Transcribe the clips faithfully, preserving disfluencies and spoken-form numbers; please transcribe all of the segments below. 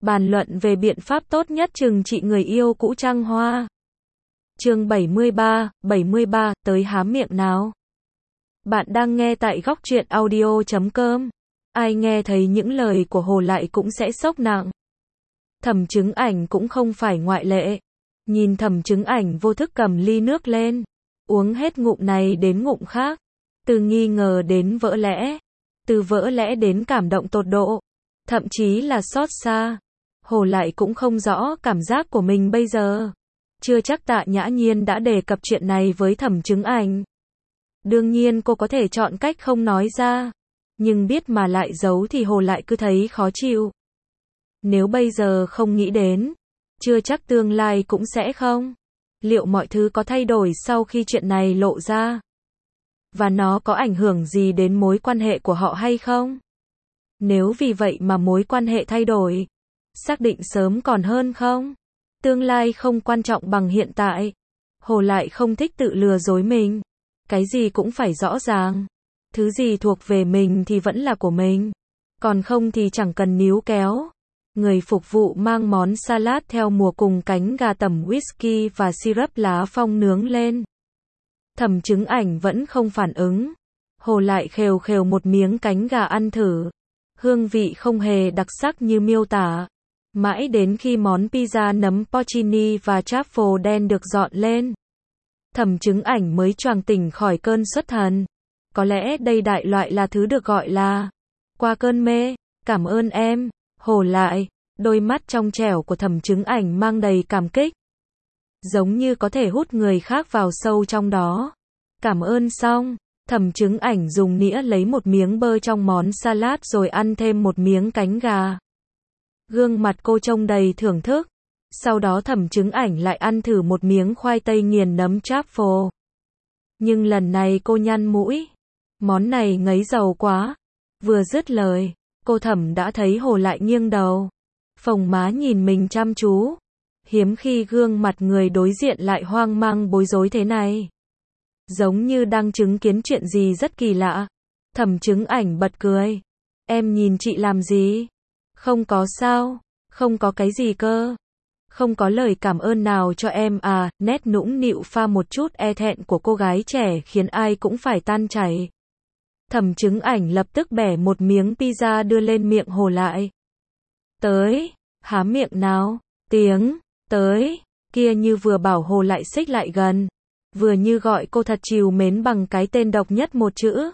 bàn luận về biện pháp tốt nhất trừng trị người yêu cũ trăng hoa. Chương bảy mươi ba, bảy mươi ba, tới há miệng nào. Bạn đang nghe tại góc truyện audio chấm com. Ai nghe thấy những lời của Hồ Lại cũng sẽ sốc nặng. Thẩm Chứng Ảnh cũng không phải ngoại lệ. Nhìn Thẩm Chứng Ảnh vô thức cầm ly nước lên, uống hết ngụm này đến ngụm khác, từ nghi ngờ đến vỡ lẽ, từ vỡ lẽ đến cảm động tột độ, thậm chí là xót xa. Hồ Lại cũng không rõ cảm giác của mình bây giờ. Chưa chắc Tạ Nhã Nhiên đã đề cập chuyện này với Thẩm Chứng Ảnh. Đương nhiên cô có thể chọn cách không nói ra, nhưng biết mà lại giấu thì Hồ Lại cứ thấy khó chịu. Nếu bây giờ không nghĩ đến, chưa chắc tương lai cũng sẽ không. Liệu mọi thứ có thay đổi sau khi chuyện này lộ ra? Và nó có ảnh hưởng gì đến mối quan hệ của họ hay không? Nếu vì vậy mà mối quan hệ thay đổi, xác định sớm còn hơn không? Tương lai không quan trọng bằng hiện tại. Hồ Lại không thích tự lừa dối mình. Cái gì cũng phải rõ ràng. Thứ gì thuộc về mình thì vẫn là của mình. Còn không thì chẳng cần níu kéo. Người phục vụ mang món salad theo mùa cùng cánh gà tẩm whisky và syrup lá phong nướng lên. Thẩm Chứng Ảnh vẫn không phản ứng. Hồ Lại khều khều một miếng cánh gà ăn thử. Hương vị không hề đặc sắc như miêu tả. Mãi đến khi món pizza nấm porcini và truffle đen được dọn lên, Thẩm Chứng Ảnh mới choàng tỉnh khỏi cơn xuất thần. Có lẽ đây đại loại là thứ được gọi là qua cơn mê. Cảm ơn em, Hồ Lại. Đôi mắt trong trẻo của Thẩm Chứng Ảnh mang đầy cảm kích, giống như có thể hút người khác vào sâu trong đó. Cảm ơn xong, Thẩm Chứng Ảnh dùng nĩa lấy một miếng bơ trong món salad rồi ăn thêm một miếng cánh gà. Gương mặt cô trông đầy thưởng thức. Sau đó Thẩm Chứng Ảnh lại ăn thử một miếng khoai tây nghiền nấm truffle. Nhưng lần này cô nhăn mũi. Món này ngấy dầu quá. Vừa dứt lời, cô Thẩm đã thấy Hồ Lại nghiêng đầu, phồng má nhìn mình chăm chú. Hiếm khi gương mặt người đối diện lại hoang mang bối rối thế này. Giống như đang chứng kiến chuyện gì rất kỳ lạ. Thẩm Chứng Ảnh bật cười. Em nhìn chị làm gì? Không có sao, không có cái gì cơ. Không có lời cảm ơn nào cho em à? Nét nũng nịu pha một chút e thẹn của cô gái trẻ khiến ai cũng phải tan chảy. Thẩm Chứng Ảnh lập tức bẻ một miếng pizza đưa lên miệng Hồ Lại. Tới, há miệng nào. Tiếng tới kia như vừa bảo Hồ Lại xích lại gần, vừa như gọi cô thật trìu mến bằng cái tên độc nhất một chữ.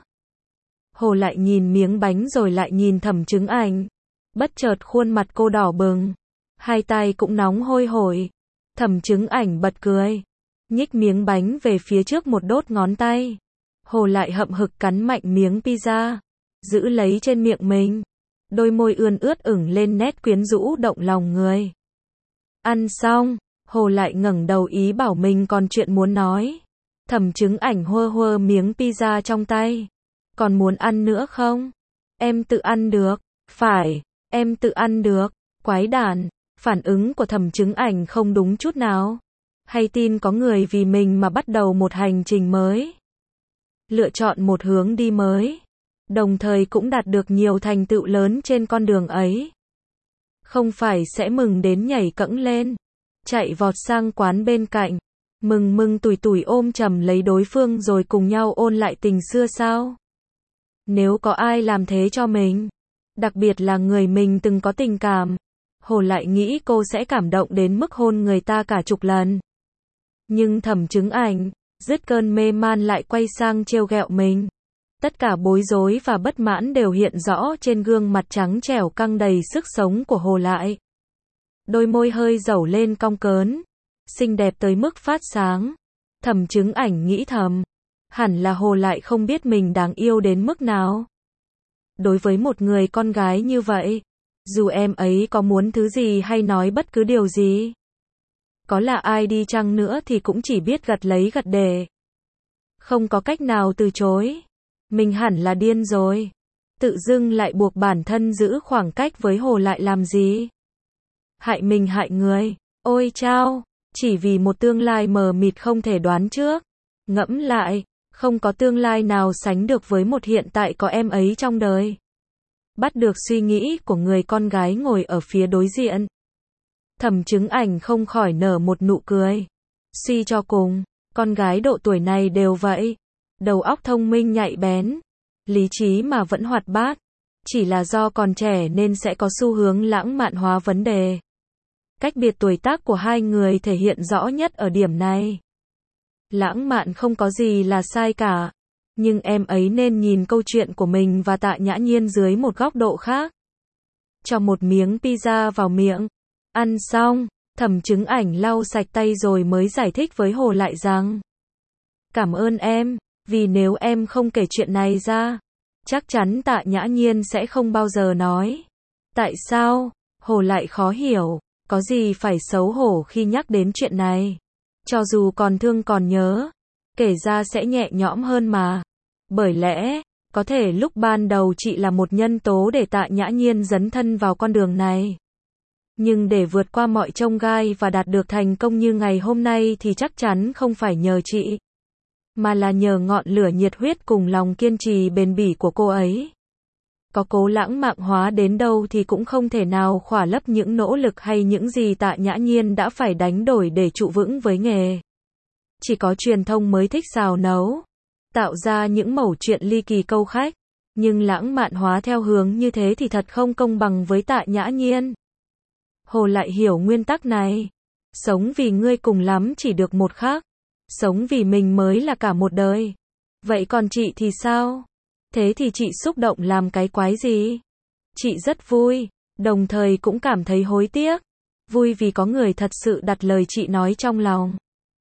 Hồ Lại nhìn miếng bánh rồi lại nhìn Thẩm Chứng Ảnh. Bất chợt khuôn mặt cô đỏ bừng, hai tay cũng nóng hôi hổi. Thẩm Chứng Ảnh bật cười, nhích miếng bánh về phía trước một đốt ngón tay. Hồ Lại hậm hực cắn mạnh miếng pizza, giữ lấy trên miệng mình. Đôi môi ươn ướt ửng lên nét quyến rũ động lòng người. Ăn xong, Hồ Lại ngẩng đầu ý bảo mình còn chuyện muốn nói. Thẩm Chứng Ảnh hơ hơ miếng pizza trong tay. Còn muốn ăn nữa không? Em tự ăn được. Phải, em tự ăn được. Quái đản, phản ứng của Thẩm Chứng Ảnh không đúng chút nào. Hay tin có người vì mình mà bắt đầu một hành trình mới, lựa chọn một hướng đi mới, đồng thời cũng đạt được nhiều thành tựu lớn trên con đường ấy. Không phải sẽ mừng đến nhảy cẫng lên, chạy vọt sang quán bên cạnh, mừng mừng tủi tủi ôm chầm lấy đối phương rồi cùng nhau ôn lại tình xưa sao? Nếu có ai làm thế cho mình, đặc biệt là người mình từng có tình cảm, Hồ Lại nghĩ cô sẽ cảm động đến mức hôn người ta cả chục lần. Nhưng Thẩm Chứng Ảnh, dứt cơn mê man lại quay sang trêu ghẹo mình. Tất cả bối rối và bất mãn đều hiện rõ trên gương mặt trắng trẻo căng đầy sức sống của Hồ Lại. Đôi môi hơi dẩu lên cong cớn, xinh đẹp tới mức phát sáng. Thẩm Chứng Ảnh nghĩ thầm, hẳn là Hồ Lại không biết mình đáng yêu đến mức nào. Đối với một người con gái như vậy, dù em ấy có muốn thứ gì hay nói bất cứ điều gì, có là ai đi chăng nữa thì cũng chỉ biết gật lấy gật để. Không có cách nào từ chối. Mình hẳn là điên rồi. Tự dưng lại buộc bản thân giữ khoảng cách với Hồ Lại làm gì? Hại mình hại người. Ôi chao, chỉ vì một tương lai mờ mịt không thể đoán trước. Ngẫm lại, không có tương lai nào sánh được với một hiện tại có em ấy trong đời. bắt được suy nghĩ của người con gái ngồi ở phía đối diện. Thẩm Chứng Ảnh không khỏi nở một nụ cười. Suy cho cùng, con gái độ tuổi này đều vậy. Đầu óc thông minh nhạy bén, lý trí mà vẫn hoạt bát. Chỉ là do còn trẻ nên sẽ có xu hướng lãng mạn hóa vấn đề. Cách biệt tuổi tác của hai người thể hiện rõ nhất ở điểm này. Lãng mạn không có gì là sai cả. Nhưng em ấy nên nhìn câu chuyện của mình và Tạ Nhã Nhiên dưới một góc độ khác. Cho một miếng pizza vào miệng. Ăn xong, Thẩm Chứng Ảnh lau sạch tay rồi mới giải thích với Hồ Lại rằng: cảm ơn em, vì nếu em không kể chuyện này ra, chắc chắn Tạ Nhã Nhiên sẽ không bao giờ nói. Tại sao? Hồ Lại khó hiểu, có gì phải xấu hổ khi nhắc đến chuyện này. Cho dù còn thương còn nhớ, kể ra sẽ nhẹ nhõm hơn mà. Bởi lẽ, có thể lúc ban đầu chị là một nhân tố để Tạ Nhã Nhiên dấn thân vào con đường này. Nhưng để vượt qua mọi chông gai và đạt được thành công như ngày hôm nay thì chắc chắn không phải nhờ chị, mà là nhờ ngọn lửa nhiệt huyết cùng lòng kiên trì bền bỉ của cô ấy. Có cố lãng mạn hóa đến đâu thì cũng không thể nào khỏa lấp những nỗ lực hay những gì Tạ Nhã Nhiên đã phải đánh đổi để trụ vững với nghề. Chỉ có truyền thông mới thích xào nấu, tạo ra những mẩu chuyện ly kỳ câu khách, nhưng lãng mạn hóa theo hướng như thế thì thật không công bằng với Tạ Nhã Nhiên. Hồ Lại hiểu nguyên tắc này. Sống vì ngươi cùng lắm chỉ được một khác. Sống vì mình mới là cả một đời. Vậy còn chị thì sao? Thế thì chị xúc động làm cái quái gì? Chị rất vui, đồng thời cũng cảm thấy hối tiếc. Vui vì có người thật sự đặt lời chị nói trong lòng.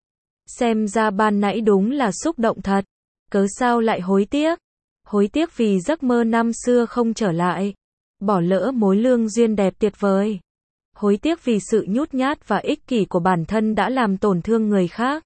Xem ra ban nãy đúng là xúc động thật. Cớ sao lại hối tiếc? Hối tiếc vì giấc mơ năm xưa không trở lại. Bỏ lỡ mối lương duyên đẹp tuyệt vời. Hối tiếc vì sự nhút nhát và ích kỷ của bản thân đã làm tổn thương người khác.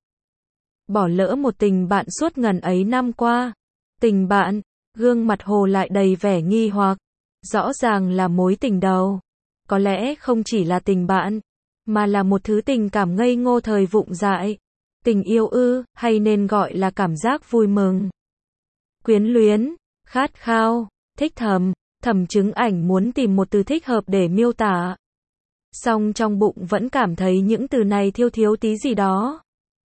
Bỏ lỡ một tình bạn suốt ngần ấy năm qua. Tình bạn, gương mặt Hồ Lại đầy vẻ nghi hoặc. Rõ ràng là mối tình đầu. Có lẽ không chỉ là tình bạn, mà là một thứ tình cảm ngây ngô thời vụng dại. Tình yêu ư, hay nên gọi là cảm giác vui mừng. Quyến luyến, khát khao, thích thầm. Thẩm Chứng Ảnh muốn tìm một từ thích hợp để miêu tả. Song trong bụng vẫn cảm thấy những từ này thiếu thiếu tí gì đó.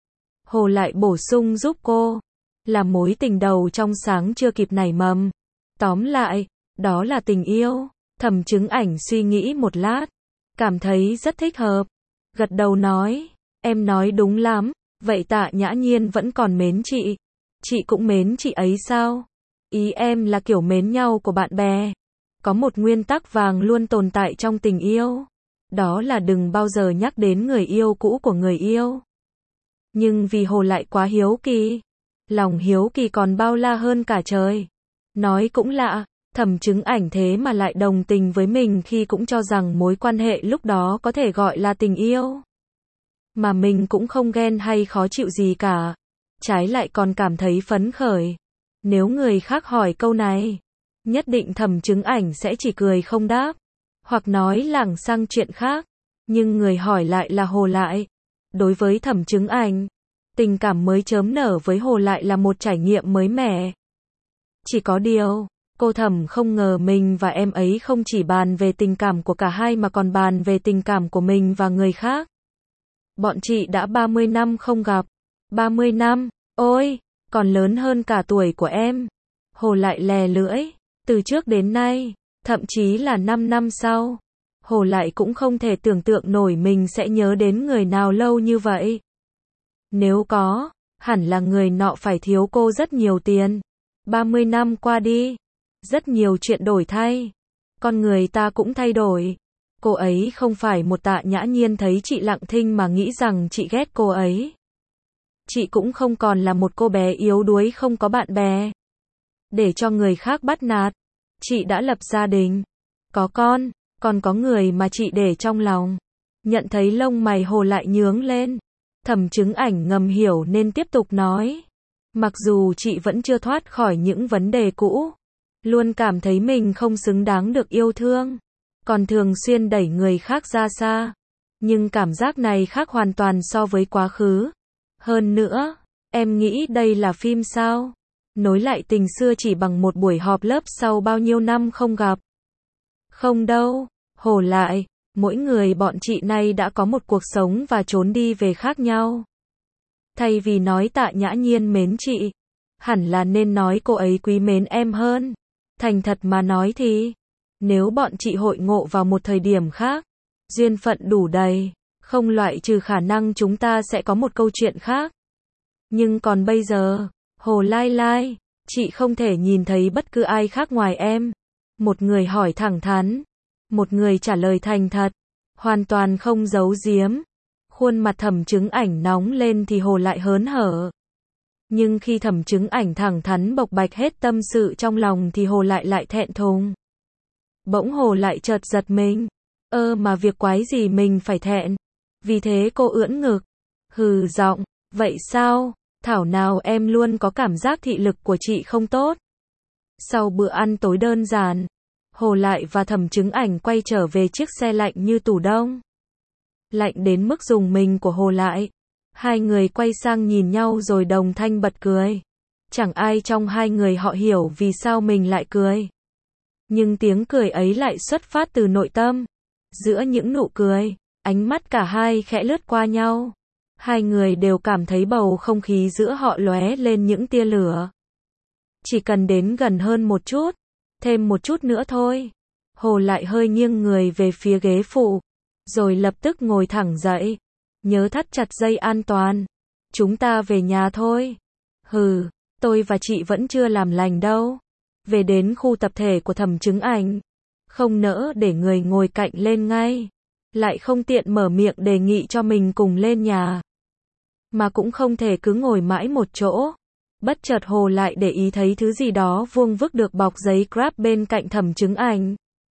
Hồ Lại bổ sung giúp cô. Là mối tình đầu trong sáng chưa kịp nảy mầm. Tóm lại, đó là tình yêu. Thẩm Chứng Ảnh suy nghĩ một lát. Cảm thấy rất thích hợp. Gật đầu nói. Em nói đúng lắm. Vậy Tạ Nhã Nhiên vẫn còn mến chị. Chị cũng mến chị ấy sao? Ý em là kiểu mến nhau của bạn bè. Có một nguyên tắc vàng luôn tồn tại trong tình yêu. Đó là đừng bao giờ nhắc đến người yêu cũ của người yêu. Nhưng vì Hồ Lại quá hiếu kỳ. Lòng hiếu kỳ còn bao la hơn cả trời. Nói cũng lạ, Thẩm Chứng Ảnh thế mà lại đồng tình với mình khi cũng cho rằng mối quan hệ lúc đó có thể gọi là tình yêu. Mà mình cũng không ghen hay khó chịu gì cả. Trái lại còn cảm thấy phấn khởi. Nếu người khác hỏi câu này, nhất định Thẩm Chứng Ảnh sẽ chỉ cười không đáp. Hoặc nói lảng sang chuyện khác. Nhưng người hỏi lại là Hồ Lại. Đối với Thẩm Chứng Ảnh, tình cảm mới chớm nở với Hồ Lại là một trải nghiệm mới mẻ. Chỉ có điều, cô Thẩm không ngờ mình và em ấy không chỉ bàn về tình cảm của cả hai mà còn bàn về tình cảm của mình và người khác. Bọn chị đã ba mươi năm không gặp. ba mươi năm, ôi, còn lớn hơn cả tuổi của em. Hồ Lại lè lưỡi, từ trước đến nay, thậm chí là năm năm sau. Hồ Lại cũng không thể tưởng tượng nổi mình sẽ nhớ đến người nào lâu như vậy. Nếu có, hẳn là người nọ phải thiếu cô rất nhiều tiền. ba mươi năm qua đi, rất nhiều chuyện đổi thay. Con người ta cũng thay đổi. Cô ấy không phải một Tạ Nhã Nhiên thấy chị lặng thinh mà nghĩ rằng chị ghét cô ấy. Chị cũng không còn là một cô bé yếu đuối không có bạn bè, để cho người khác bắt nạt. Chị đã lập gia đình, có con, còn có người mà chị để trong lòng. Nhận thấy lông mày Hồ Lại nhướng lên. Thẩm Chứng Ảnh ngầm hiểu nên tiếp tục nói. Mặc dù chị vẫn chưa thoát khỏi những vấn đề cũ, luôn cảm thấy mình không xứng đáng được yêu thương, còn thường xuyên đẩy người khác ra xa. Nhưng cảm giác này khác hoàn toàn so với quá khứ. Hơn nữa, em nghĩ đây là phim sao? Nối lại tình xưa chỉ bằng một buổi họp lớp sau bao nhiêu năm không gặp. Không đâu, Hồ lại, mỗi người bọn chị nay đã có một cuộc sống và trốn đi về khác nhau. Thay vì nói Tạ Nhã Nhiên mến chị, hẳn là nên nói cô ấy quý mến em hơn. Thành thật mà nói thì, nếu bọn chị hội ngộ vào một thời điểm khác, duyên phận đủ đầy, không loại trừ khả năng chúng ta sẽ có một câu chuyện khác. Nhưng còn bây giờ, Hồ Lai Lai, chị không thể nhìn thấy bất cứ ai khác ngoài em. Một người hỏi thẳng thắn, một người trả lời thành thật, hoàn toàn không giấu giếm. Khuôn mặt Thẩm Chứng Ảnh nóng lên thì Hồ lại hớn hở. Nhưng khi Thẩm Chứng Ảnh thẳng thắn bộc bạch hết tâm sự trong lòng thì Hồ lại lại thẹn thùng. Bỗng Hồ lại chợt giật mình. Ơ mà việc quái gì mình phải thẹn. Vì thế cô ưỡn ngực. Hừ giọng, vậy sao? Thảo nào em luôn có cảm giác thị lực của chị không tốt. Sau bữa ăn tối đơn giản, Hồ lại và Thẩm Chứng Ảnh quay trở về chiếc xe lạnh như tủ đông. Lạnh đến mức dùng mình của Hồ lại. Hai người quay sang nhìn nhau rồi đồng thanh bật cười. Chẳng ai trong hai người họ hiểu vì sao mình lại cười. Nhưng tiếng cười ấy lại xuất phát từ nội tâm. Giữa những nụ cười, ánh mắt cả hai khẽ lướt qua nhau. Hai người đều cảm thấy bầu không khí giữa họ lóe lên những tia lửa. Chỉ cần đến gần hơn một chút, thêm một chút nữa thôi. Hồ lại hơi nghiêng người về phía ghế phụ, rồi lập tức ngồi thẳng dậy. Nhớ thắt chặt dây an toàn. Chúng ta về nhà thôi. Hừ, tôi và chị vẫn chưa làm lành đâu. Về đến khu tập thể của Thẩm Chứng Ảnh. Không nỡ để người ngồi cạnh lên ngay. Lại không tiện mở miệng đề nghị cho mình cùng lên nhà. Mà cũng không thể cứ ngồi mãi một chỗ. Bất chợt Hồ lại để ý thấy thứ gì đó vuông vức được bọc giấy Grab bên cạnh Thẩm Chứng Ảnh.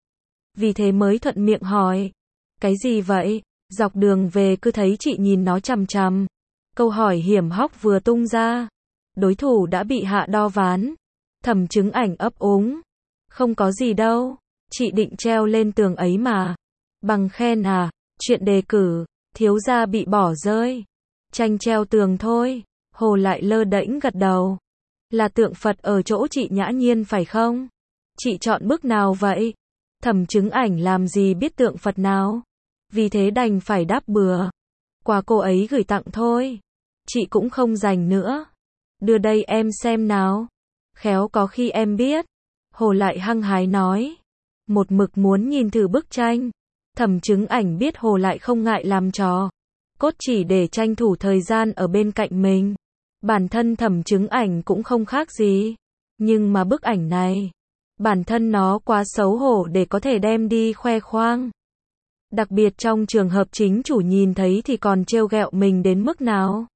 Vì thế mới thuận miệng hỏi. Cái gì vậy? Dọc đường về cứ thấy chị nhìn nó chằm chằm. Câu hỏi hiểm hóc vừa tung ra. Đối thủ đã bị hạ đo ván. Thẩm Chứng Ảnh ấp úng. Không có gì đâu. Chị định treo lên tường ấy mà. Bằng khen à? Chuyện đề cử, thiếu gia bị bỏ rơi. Tranh treo tường thôi. Hồ lại lơ đễnh gật đầu. Là tượng Phật ở chỗ chị Nhã Nhiên phải không? Chị chọn bức nào vậy? Thẩm Chứng Ảnh làm gì biết tượng Phật nào? Vì thế đành phải đáp bừa. Quà cô ấy gửi tặng thôi. Chị cũng không dành nữa. Đưa đây em xem nào. Khéo có khi em biết. Hồ lại hăng hái nói. Một mực muốn nhìn thử bức tranh. Thẩm Chứng Ảnh biết Hồ lại không ngại làm trò. Cốt chỉ để tranh thủ thời gian ở bên cạnh mình. Bản thân Thẩm Chứng Ảnh cũng không khác gì. Nhưng mà bức ảnh này, bản thân nó quá xấu hổ để có thể đem đi khoe khoang. Đặc biệt trong trường hợp chính chủ nhìn thấy thì còn trêu ghẹo mình đến mức nào.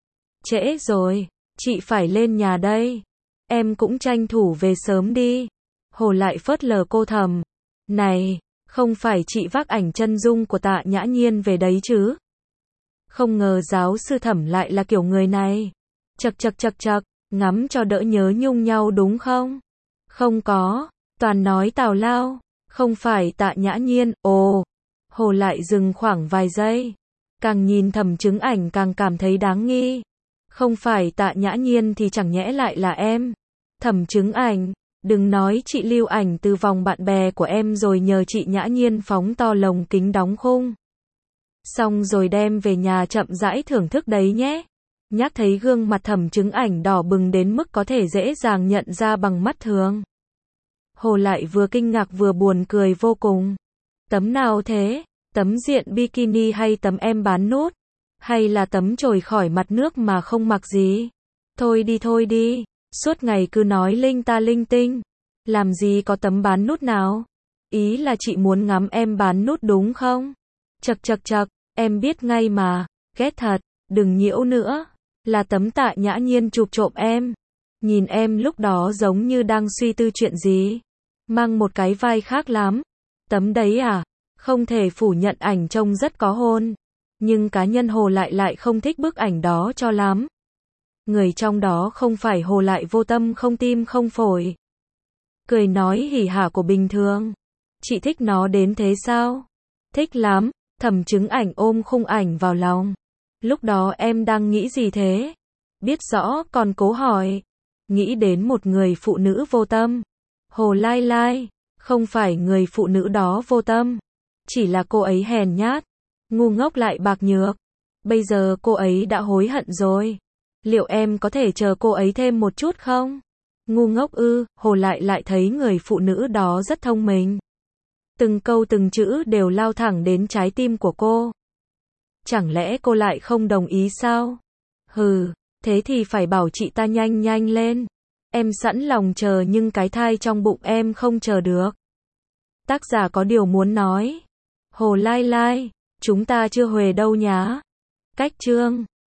Trễ rồi, chị phải lên nhà đây. Em cũng tranh thủ về sớm đi. Hồ lại phớt lờ cô Thẩm. Này, không phải chị vác ảnh chân dung của Tạ Nhã Nhiên về đấy chứ? Không ngờ giáo sư Thẩm lại là kiểu người này. Chật chật chật chật, ngắm cho đỡ nhớ nhung nhau đúng không? Không có, toàn nói tào lao. Không phải Tạ Nhã Nhiên, ồ. Hồ lại dừng khoảng vài giây. Càng nhìn Thẩm Chứng Ảnh càng cảm thấy đáng nghi. Không phải Tạ Nhã Nhiên thì chẳng nhẽ lại là em. Thẩm Chứng Ảnh, đừng nói chị lưu ảnh từ vòng bạn bè của em rồi nhờ chị Nhã Nhiên phóng to lồng kính đóng khung. Xong rồi đem về nhà chậm rãi thưởng thức đấy nhé. Nhắc thấy gương mặt Thẩm Chứng Ảnh đỏ bừng đến mức có thể dễ dàng nhận ra bằng mắt thường. Hồ lại vừa kinh ngạc vừa buồn cười vô cùng. Tấm nào thế? Tấm diện bikini hay tấm em bán nút? Hay là tấm trồi khỏi mặt nước mà không mặc gì? Thôi đi thôi đi, suốt ngày cứ nói linh ta linh tinh. Làm gì có tấm bán nút nào? Ý là chị muốn ngắm em bán nút đúng không? Chật chật chật, em biết ngay mà, ghét thật, đừng nhiễu nữa. Là tấm Tạ Nhã Nhiên chụp trộm em. Nhìn em lúc đó giống như đang suy tư chuyện gì. Mang một cái vai khác lắm. Tấm đấy à? Không thể phủ nhận ảnh trông rất có hồn. Nhưng cá nhân Hồ lại lại không thích bức ảnh đó cho lắm. Người trong đó không phải Hồ lại vô tâm không tim không phổi. Cười nói hỉ hả của bình thường. Chị thích nó đến thế sao? Thích lắm. Thẩm Chứng Ảnh ôm khung ảnh vào lòng. Lúc đó em đang nghĩ gì thế? Biết rõ còn cố hỏi. Nghĩ đến một người phụ nữ vô tâm. Hồ Lai Lai, Không phải người phụ nữ đó vô tâm. Chỉ là cô ấy hèn nhát. Ngu ngốc lại bạc nhược. Bây giờ cô ấy đã hối hận rồi. Liệu em có thể chờ cô ấy thêm một chút không? Ngu ngốc ư, Hồ lại lại thấy người phụ nữ đó rất thông minh. Từng câu từng chữ đều lao thẳng đến trái tim của cô. Chẳng lẽ cô lại không đồng ý sao? Hừ, thế thì phải bảo chị ta nhanh nhanh lên. Em sẵn lòng chờ nhưng cái thai trong bụng em không chờ được. Tác giả có điều muốn nói. Hồ lai lai, chúng ta chưa huề đâu nhá. Cách chương